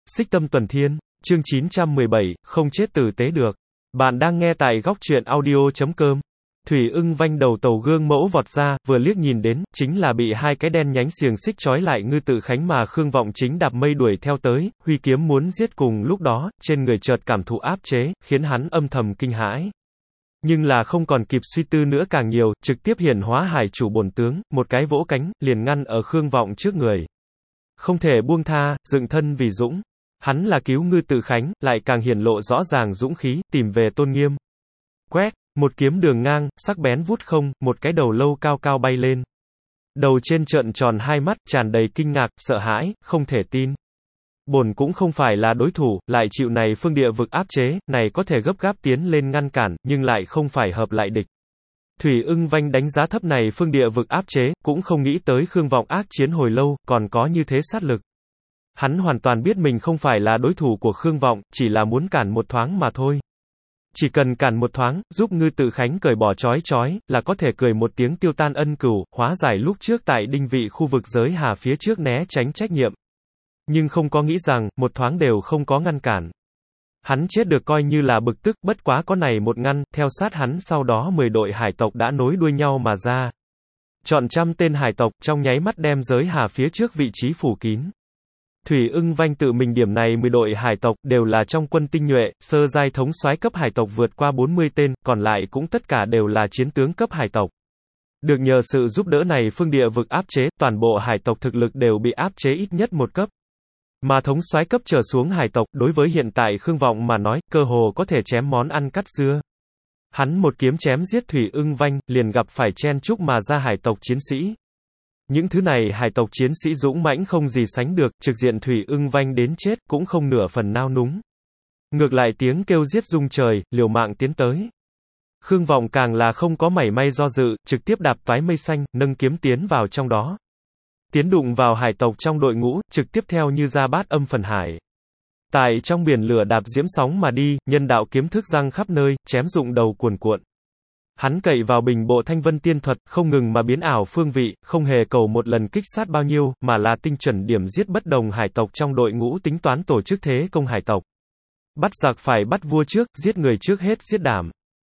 Xích Tâm Tuần Thiên, chương 917, không chết tử tế được. Bạn đang nghe tại góc truyện audio.com. Thủy Ưng vanh đầu tàu gương mẫu vọt ra, vừa liếc nhìn đến, chính là bị hai cái đen nhánh xiềng xích trói lại Ngư Tự Khánh mà Khương Vọng chính đạp mây đuổi theo tới, huy kiếm muốn giết cùng lúc đó, trên người chợt cảm thụ áp chế, khiến hắn âm thầm kinh hãi. Nhưng là không còn kịp suy tư nữa càng nhiều, trực tiếp hiển hóa hải chủ bổn tướng, một cái vỗ cánh, liền ngăn ở Khương Vọng trước người. Không thể buông tha, dựng thân vì dũng. Hắn là cứu Ngư Tự Khánh, lại càng hiển lộ rõ ràng dũng khí, tìm về tôn nghiêm. Quét, một kiếm đường ngang, sắc bén vút không, một cái đầu lâu cao cao bay lên. Đầu trên trợn tròn hai mắt, tràn đầy kinh ngạc, sợ hãi, không thể tin. Bổn cũng không phải là đối thủ, lại chịu này phương địa vực áp chế, này có thể gấp gáp tiến lên ngăn cản, nhưng lại không phải hợp lại địch. Thủy Ưng vanh đánh giá thấp này phương địa vực áp chế, cũng không nghĩ tới Khương Vọng ác chiến hồi lâu, còn có như thế sát lực. Hắn hoàn toàn biết mình không phải là đối thủ của Khương Vọng, chỉ là muốn cản một thoáng mà thôi. Chỉ cần cản một thoáng, giúp Ngư Tự Khánh cởi bỏ trói, là có thể cười một tiếng tiêu tan ân cửu, hóa giải lúc trước tại đinh vị khu vực giới hà phía trước né tránh trách nhiệm. Nhưng không có nghĩ rằng, một thoáng đều không có ngăn cản. Hắn chết được coi như là bực tức, bất quá có này một ngăn, theo sát hắn sau đó 10 đội hải tộc đã nối đuôi nhau mà ra. Chọn trăm tên hải tộc, trong nháy mắt đem giới hà phía trước vị trí phủ kín. Thủy Ưng vanh tự mình điểm này 10 đội hải tộc, đều là trong quân tinh nhuệ, sơ giai thống soái cấp hải tộc vượt qua 40 tên, còn lại cũng tất cả đều là chiến tướng cấp hải tộc. Được nhờ sự giúp đỡ này phương địa vực áp chế, toàn bộ hải tộc thực lực đều bị áp chế ít nhất một cấp. Mà thống soái cấp trở xuống hải tộc, đối với hiện tại Khương Vọng mà nói, cơ hồ có thể chém món ăn cắt dưa. Hắn một kiếm chém giết Thủy Ưng vanh, liền gặp phải chen chúc mà ra hải tộc chiến sĩ. Những thứ này hải tộc chiến sĩ dũng mãnh không gì sánh được, trực diện Thủy Ưng vanh đến chết, cũng không nửa phần nao núng. Ngược lại tiếng kêu giết rung trời, liều mạng tiến tới. Khương Vọng càng là không có mảy may do dự, trực tiếp đạp toái mây xanh, nâng kiếm tiến vào trong đó. Tiến đụng vào hải tộc trong đội ngũ, trực tiếp theo như ra bát âm phần hải. Tại trong biển lửa đạp diễm sóng mà đi, nhân đạo kiếm thức răng khắp nơi, chém rụng đầu cuồn cuộn. Hắn cậy vào bình bộ thanh vân tiên thuật, không ngừng mà biến ảo phương vị, không hề cầu một lần kích sát bao nhiêu, mà là tinh chuẩn điểm giết bất đồng hải tộc trong đội ngũ tính toán tổ chức thế công hải tộc. Bắt giặc phải bắt vua trước, giết người trước hết giết đảm.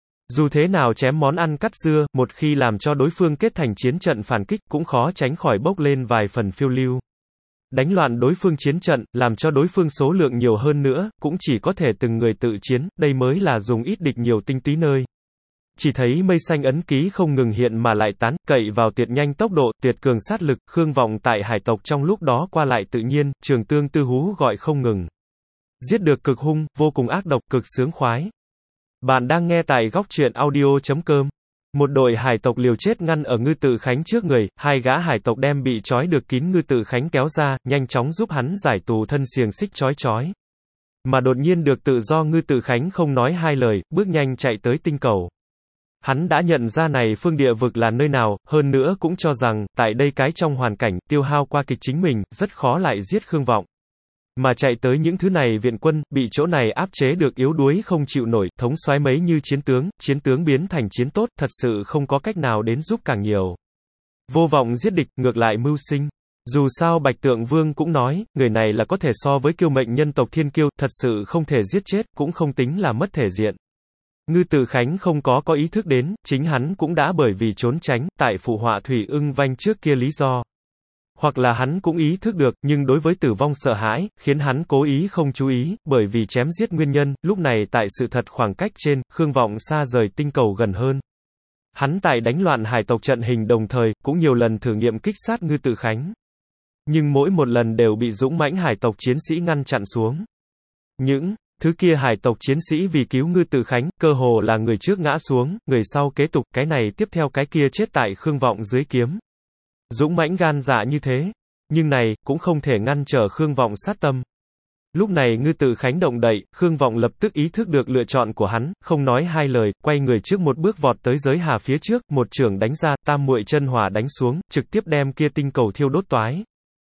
Dù thế nào chém món ăn cắt dưa, một khi làm cho đối phương kết thành chiến trận phản kích, cũng khó tránh khỏi bốc lên vài phần phiêu lưu. Đánh loạn đối phương chiến trận, làm cho đối phương số lượng nhiều hơn nữa, cũng chỉ có thể từng người tự chiến, đây mới là dùng ít địch nhiều tinh túy nơi. Chỉ thấy mây xanh ấn ký không ngừng hiện mà lại tán, cậy vào tuyệt nhanh tốc độ, tuyệt cường sát lực, Khương Vọng tại hải tộc trong lúc đó qua lại tự nhiên, trường tương tư hú gọi không ngừng. Giết được cực hung, vô cùng ác độc, cực sướng khoái. Bạn đang nghe tại góc truyện audio.com. Một đội hải tộc liều chết ngăn ở Ngư Tự Khánh trước người, hai gã hải tộc đem bị trói được kín Ngư Tự Khánh kéo ra, nhanh chóng giúp hắn giải tù thân xiềng xích trói. Mà đột nhiên được tự do Ngư Tự Khánh không nói hai lời, bước nhanh chạy tới tinh cầu. Hắn đã nhận ra này phương địa vực là nơi nào, hơn nữa cũng cho rằng, tại đây cái trong hoàn cảnh, tiêu hao qua kịch chính mình, rất khó lại giết Khương Vọng. Mà chạy tới những thứ này viện quân, bị chỗ này áp chế được yếu đuối không chịu nổi, thống soái mấy như chiến tướng biến thành chiến tốt, thật sự không có cách nào đến giúp càng nhiều. Vô vọng giết địch, ngược lại mưu sinh. Dù sao Bạch Tượng Vương cũng nói, người này là có thể so với kiêu mệnh nhân tộc thiên kiêu, thật sự không thể giết chết, cũng không tính là mất thể diện. Ngư Tự Khánh không có ý thức đến, chính hắn cũng đã bởi vì trốn tránh, tại phụ họa Thủy Ưng vanh trước kia lý do. Hoặc là hắn cũng ý thức được, nhưng đối với tử vong sợ hãi, khiến hắn cố ý không chú ý, bởi vì chém giết nguyên nhân, lúc này tại sự thật khoảng cách trên, Khương Vọng xa rời tinh cầu gần hơn. Hắn tại đánh loạn hải tộc trận hình đồng thời, cũng nhiều lần thử nghiệm kích sát Ngư Tự Khánh. Nhưng mỗi một lần đều bị dũng mãnh hải tộc chiến sĩ ngăn chặn xuống. Những thứ kia hải tộc chiến sĩ vì cứu Ngư Tự Khánh, cơ hồ là người trước ngã xuống, người sau kế tục, cái này tiếp theo cái kia chết tại Khương Vọng dưới kiếm. Dũng mãnh gan dạ như thế, nhưng này, cũng không thể ngăn trở Khương Vọng sát tâm. Lúc này Ngư Tự Khánh động đậy, Khương Vọng lập tức ý thức được lựa chọn của hắn, không nói hai lời, quay người trước một bước vọt tới giới hà phía trước, một chưởng đánh ra, tam muội chân hỏa đánh xuống, trực tiếp đem kia tinh cầu thiêu đốt toái.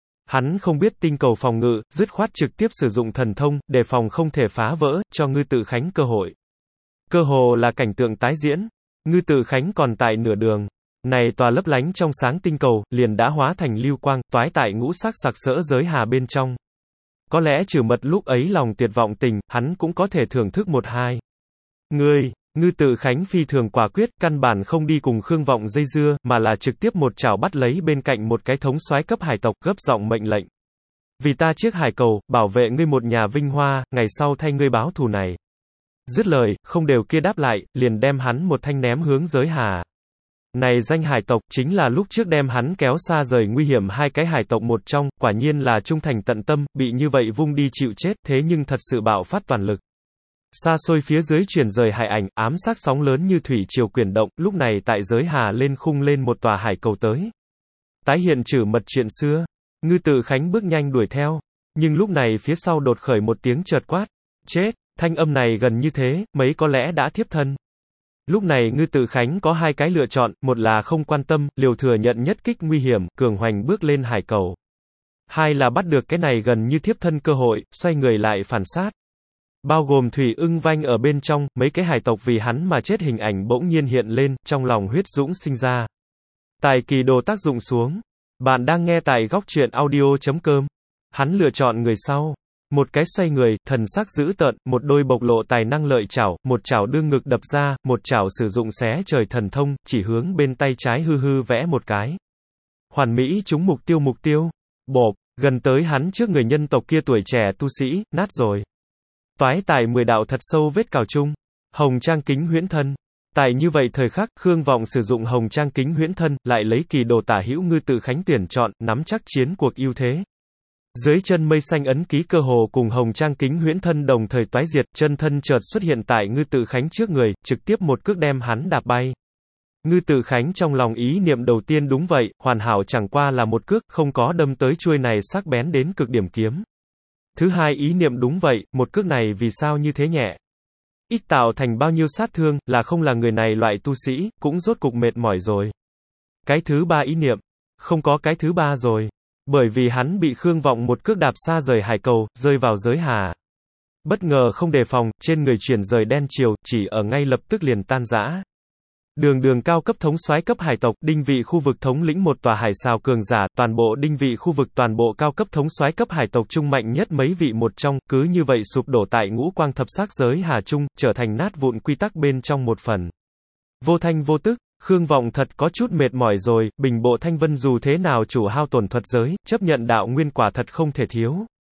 Hắn không biết tinh cầu phòng ngự, dứt khoát trực tiếp sử dụng thần thông, để phòng không thể phá vỡ, cho Ngư Tự Khánh cơ hội. Cơ hồ là cảnh tượng tái diễn. Ngư Tự Khánh còn tại nửa đường. Này tòa lấp lánh trong sáng tinh cầu, liền đã hóa thành lưu quang, toái tại ngũ sắc sặc sỡ giới hà bên trong. Có lẽ trừ mật lúc ấy lòng tuyệt vọng tình, hắn cũng có thể thưởng thức một hai. Ngư Tự Khánh phi thường quả quyết, căn bản không đi cùng Khương Vọng dây dưa, mà là trực tiếp một chảo bắt lấy bên cạnh một cái thống soái cấp hải tộc, gấp giọng mệnh lệnh. Vì ta chiếc hải cầu, bảo vệ ngươi một nhà vinh hoa, ngày sau thay ngươi báo thù này. Dứt lời, không đều kia đáp lại, liền đem hắn một thanh ném hướng giới hà. Này danh hải tộc, chính là lúc trước đem hắn kéo xa rời nguy hiểm hai cái hải tộc một trong, quả nhiên là trung thành tận tâm, bị như vậy vung đi chịu chết, thế nhưng thật sự bạo phát toàn lực. Xa xôi phía dưới chuyển rời hải ảnh, ám sát sóng lớn như thủy triều quyển động, lúc này tại giới hà lên khung lên một tòa hải cầu tới. Tái hiện trừ mật chuyện xưa, Ngư Tự Khánh bước nhanh đuổi theo, nhưng lúc này phía sau đột khởi một tiếng chợt quát, chết, thanh âm này gần như thế, mấy có lẽ đã thiếp thân. Lúc này Ngư Tự Khánh có hai cái lựa chọn, một là không quan tâm, liều thừa nhận nhất kích nguy hiểm, cường hoành bước lên hải cầu. Hai là bắt được cái này gần như thiếp thân cơ hội, xoay người lại phản sát. Bao gồm Thủy Ưng Vanh ở bên trong, mấy cái hải tộc vì hắn mà chết hình ảnh bỗng nhiên hiện lên, trong lòng huyết dũng sinh ra. Tài kỳ đồ tác dụng xuống. Bạn đang nghe tại góc truyện audio.com. Hắn lựa chọn người sau. Một cái xoay người, thần sắc dữ tợn, một đôi bộc lộ tài năng lợi chảo, một chảo đương ngực đập ra, một chảo sử dụng xé trời thần thông, chỉ hướng bên tay trái hư hư vẽ một cái. Hoàn mỹ trúng mục tiêu. Bộp, gần tới hắn trước người nhân tộc kia tuổi trẻ tu sĩ, nát rồi. Toái tài 10 đạo thật sâu vết cào chung. Hồng trang kính huyễn thân. Tại như vậy thời khắc, Khương Vọng sử dụng hồng trang kính huyễn thân, lại lấy kỳ đồ tả hữu Ngư Tự Khánh tuyển chọn, nắm chắc chiến cuộc ưu thế. Dưới chân mây xanh ấn ký cơ hồ cùng hồng trang kính huyễn thân đồng thời toái diệt, chân thân chợt xuất hiện tại Ngư Tự Khánh trước người, trực tiếp một cước đem hắn đạp bay. Ngư Tự Khánh trong lòng ý niệm đầu tiên đúng vậy, hoàn hảo chẳng qua là một cước, không có đâm tới chuôi này sắc bén đến cực điểm kiếm. Thứ hai ý niệm đúng vậy, một cước này vì sao như thế nhẹ? Ít tạo thành bao nhiêu sát thương, là không là người này loại tu sĩ, cũng rốt cục mệt mỏi rồi. Cái thứ ba ý niệm, không có cái thứ ba rồi. Bởi vì hắn bị Khương Vọng một cước đạp xa rời hải cầu, rơi vào giới hà. Bất ngờ không đề phòng, trên người chuyển rời đen chiều, chỉ ở ngay lập tức liền tan rã. Đường cao cấp thống soái cấp hải tộc, đinh vị khu vực thống lĩnh một tòa hải xào cường giả, toàn bộ đinh vị khu vực toàn bộ cao cấp thống soái cấp hải tộc trung mạnh nhất mấy vị một trong, cứ như vậy sụp đổ tại ngũ quang thập sắc giới hà trung, trở thành nát vụn quy tắc bên trong một phần. Vô thanh vô tức, Khương Vọng thật có chút mệt mỏi rồi, bình bộ thanh vân dù thế nào chủ hao tổn thuật giới, chấp nhận đạo nguyên quả thật không thể thiếu.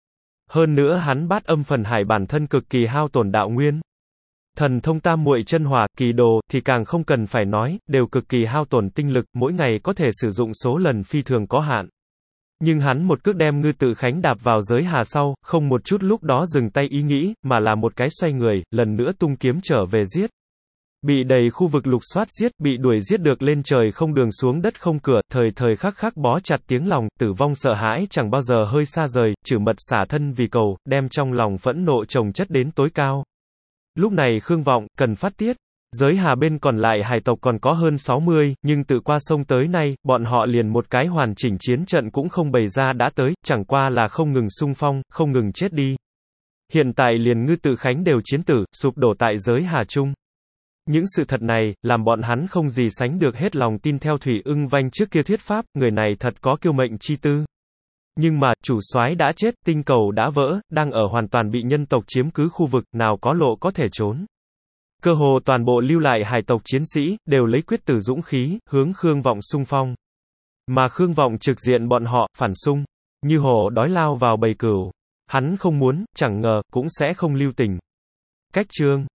Hơn nữa hắn bát âm phần hải bản thân cực kỳ hao tổn đạo nguyên. Thần thông tam muội chân hỏa, kỳ đồ, thì càng không cần phải nói, đều cực kỳ hao tổn tinh lực, mỗi ngày có thể sử dụng số lần phi thường có hạn. Nhưng hắn một cước đem Ngư Tự Khánh đạp vào giới hà sau, không một chút lúc đó dừng tay ý nghĩ, mà là một cái xoay người, lần nữa tung kiếm trở về giết. Bị đầy khu vực lục soát giết, bị đuổi giết được lên trời không đường xuống đất không cửa, thời khắc khắc bó chặt tiếng lòng, tử vong sợ hãi chẳng bao giờ hơi xa rời, trừ mật xả thân vì cầu, đem trong lòng phẫn nộ chồng chất đến tối cao. Lúc này Khương Vọng, cần phát tiết. Giới hà bên còn lại hải tộc còn có hơn 60, nhưng tự qua sông tới nay, bọn họ liền một cái hoàn chỉnh chiến trận cũng không bày ra đã tới, chẳng qua là không ngừng xung phong, không ngừng chết đi. Hiện tại liền Ngư Tự Khánh đều chiến tử, sụp đổ tại giới hà trung. Những sự thật này, làm bọn hắn không gì sánh được hết lòng tin theo Thủy Ưng Vanh trước kia thuyết pháp, người này thật có kiêu mệnh chi tư. Nhưng mà, chủ soái đã chết, tinh cầu đã vỡ, đang ở hoàn toàn bị nhân tộc chiếm cứ khu vực, nào có lộ có thể trốn. Cơ hồ toàn bộ lưu lại hải tộc chiến sĩ, đều lấy quyết tử dũng khí, hướng Khương Vọng xung phong. Mà Khương Vọng trực diện bọn họ, phản xung, như hổ đói lao vào bầy cừu. Hắn không muốn, chẳng ngờ, cũng sẽ không lưu tình. Cách chương